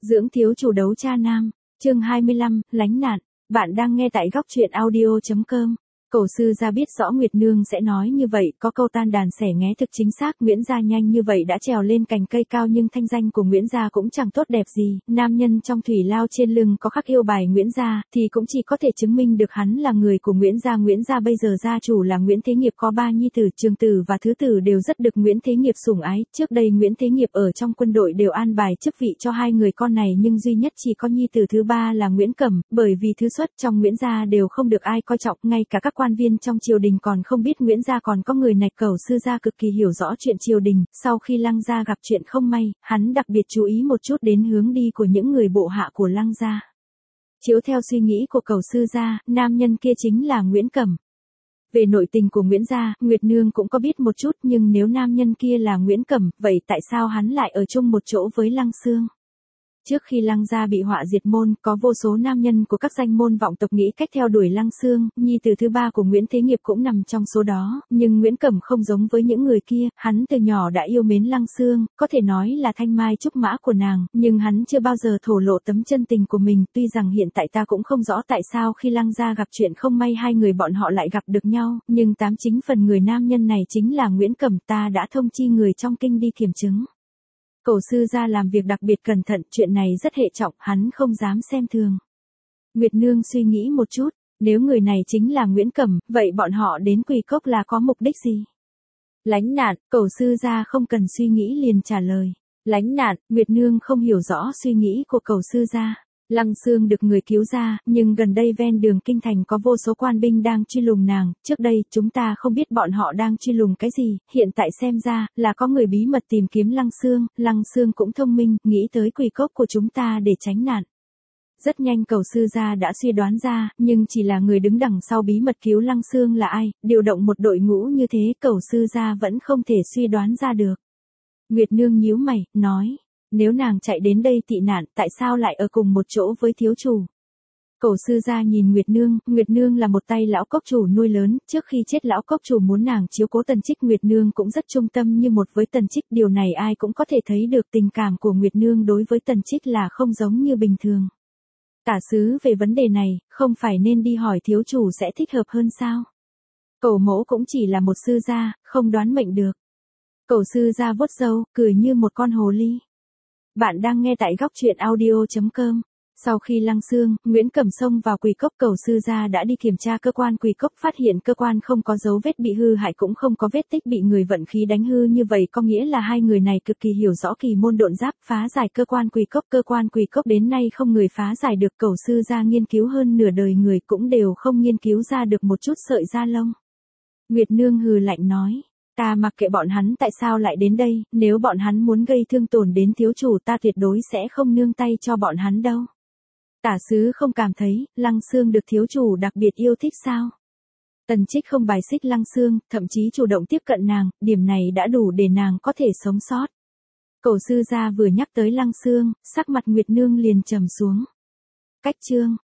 Dưỡng thiếu chủ đấu cha nam, chương 25, lánh nạn. Bạn đang nghe tại góc truyện audio.com. Cổ sư gia biết rõ Nguyệt Nương sẽ nói như vậy, có câu tan đàn xẻ nghé thực chính xác. Nguyễn gia nhanh như vậy đã trèo lên cành cây cao, nhưng thanh danh của Nguyễn gia cũng chẳng tốt đẹp gì. Nam nhân trong thủy lao trên lưng có khắc yêu bài Nguyễn gia, thì cũng chỉ có thể chứng minh được hắn là người của Nguyễn gia. Nguyễn gia bây giờ gia chủ là Nguyễn Thế Nghiệp, có 3 nhi tử, Trường Tử và Thứ Tử đều rất được Nguyễn Thế Nghiệp sủng ái. Trước đây Nguyễn Thế Nghiệp ở trong quân đội đều an bài chức vị cho 2 người con này, nhưng duy nhất chỉ có nhi tử thứ 3 là Nguyễn Cẩm, bởi vì thứ xuất trong Nguyễn gia đều không được ai coi trọng, ngay cả các quan viên trong triều đình còn không biết Nguyễn gia còn có người này. Cẩu sư gia cực kỳ hiểu rõ chuyện triều đình, sau khi Lăng gia gặp chuyện không may, hắn đặc biệt chú ý một chút đến hướng đi của những người bộ hạ của Lăng gia. Chiếu theo suy nghĩ của Cẩu sư gia, nam nhân kia chính là Nguyễn Cẩm. Về nội tình của Nguyễn gia, Nguyệt Nương cũng có biết một chút, nhưng nếu nam nhân kia là Nguyễn Cẩm, vậy tại sao hắn lại ở chung một chỗ với Lăng Xương? Trước khi Lăng gia bị họa diệt môn, có vô số nam nhân của các danh môn vọng tộc nghĩ cách theo đuổi Lăng Xương, nhi tử thứ 3 của Nguyễn Thế Nghiệp cũng nằm trong số đó, nhưng Nguyễn Cẩm không giống với những người kia, hắn từ nhỏ đã yêu mến Lăng Xương, có thể nói là thanh mai trúc mã của nàng, nhưng hắn chưa bao giờ thổ lộ tấm chân tình của mình. Tuy rằng hiện tại ta cũng không rõ tại sao khi Lăng gia gặp chuyện không may 2 người bọn họ lại gặp được nhau, nhưng 89 phần người nam nhân này chính là Nguyễn Cẩm, ta đã thông chi người trong kinh đi kiểm chứng. Cổ sư gia làm việc đặc biệt cẩn thận, chuyện này rất hệ trọng, hắn không dám xem thường. Nguyệt Nương suy nghĩ một chút, nếu người này chính là Nguyễn Cẩm, vậy bọn họ đến Quỳ Cốc là có mục đích gì? Lánh nạn, cổ sư gia không cần suy nghĩ liền trả lời. Lánh nạn, Nguyệt Nương không hiểu rõ suy nghĩ của cổ sư gia. Lăng Xương được người cứu ra, nhưng gần đây ven đường kinh thành có vô số quan binh đang truy lùng nàng, trước đây chúng ta không biết bọn họ đang truy lùng cái gì, hiện tại xem ra là có người bí mật tìm kiếm Lăng Xương cũng thông minh, nghĩ tới Quỳ Cốc của chúng ta để tránh nạn. Rất nhanh Cẩu sư gia đã suy đoán ra, nhưng chỉ là người đứng đằng sau bí mật cứu Lăng Xương là ai, điều động một đội ngũ như thế Cẩu sư gia vẫn không thể suy đoán ra được. Nguyệt Nương nhíu mày, nói. Nếu nàng chạy đến đây tị nạn, tại sao lại ở cùng một chỗ với thiếu chủ? Cổ sư gia nhìn Nguyệt Nương là một tay lão cốc chủ nuôi lớn, trước khi chết lão cốc chủ muốn nàng chiếu cố Tần Trích, Nguyệt Nương cũng rất trung tâm như một với Tần Trích, điều này ai cũng có thể thấy được tình cảm của Nguyệt Nương đối với Tần Trích là không giống như bình thường. Tả sứ về vấn đề này, không phải nên đi hỏi thiếu chủ sẽ thích hợp hơn sao? Cổ mẫu cũng chỉ là một sư gia, không đoán mệnh được. Cổ sư gia vuốt râu, cười như một con hồ ly. Bạn đang nghe tại góc truyện audio.com. Sau khi Lăng Xương, Nguyễn Cẩm xông vào Quỳ Cốc, Cẩu sư gia đã đi kiểm tra cơ quan Quỳ Cốc, phát hiện cơ quan không có dấu vết bị hư hại, cũng không có vết tích bị người vận khí đánh hư, như vậy có nghĩa là 2 người này cực kỳ hiểu rõ kỳ môn độn giáp, phá giải cơ quan Quỳ Cốc đến nay không người phá giải được. Cẩu sư gia nghiên cứu hơn nửa đời người cũng đều không nghiên cứu ra được một chút sợi da lông. Nguyệt Nương hừ lạnh nói. Ta mặc kệ bọn hắn tại sao lại đến đây, nếu bọn hắn muốn gây thương tổn đến thiếu chủ ta tuyệt đối sẽ không nương tay cho bọn hắn đâu. Tả sứ không cảm thấy, Lăng Xương được thiếu chủ đặc biệt yêu thích sao? Tần Trích không bài xích Lăng Xương, thậm chí chủ động tiếp cận nàng, điểm này đã đủ để nàng có thể sống sót. Cổ sư gia vừa nhắc tới Lăng Xương, sắc mặt Nguyệt Nương liền trầm xuống. Cách chương.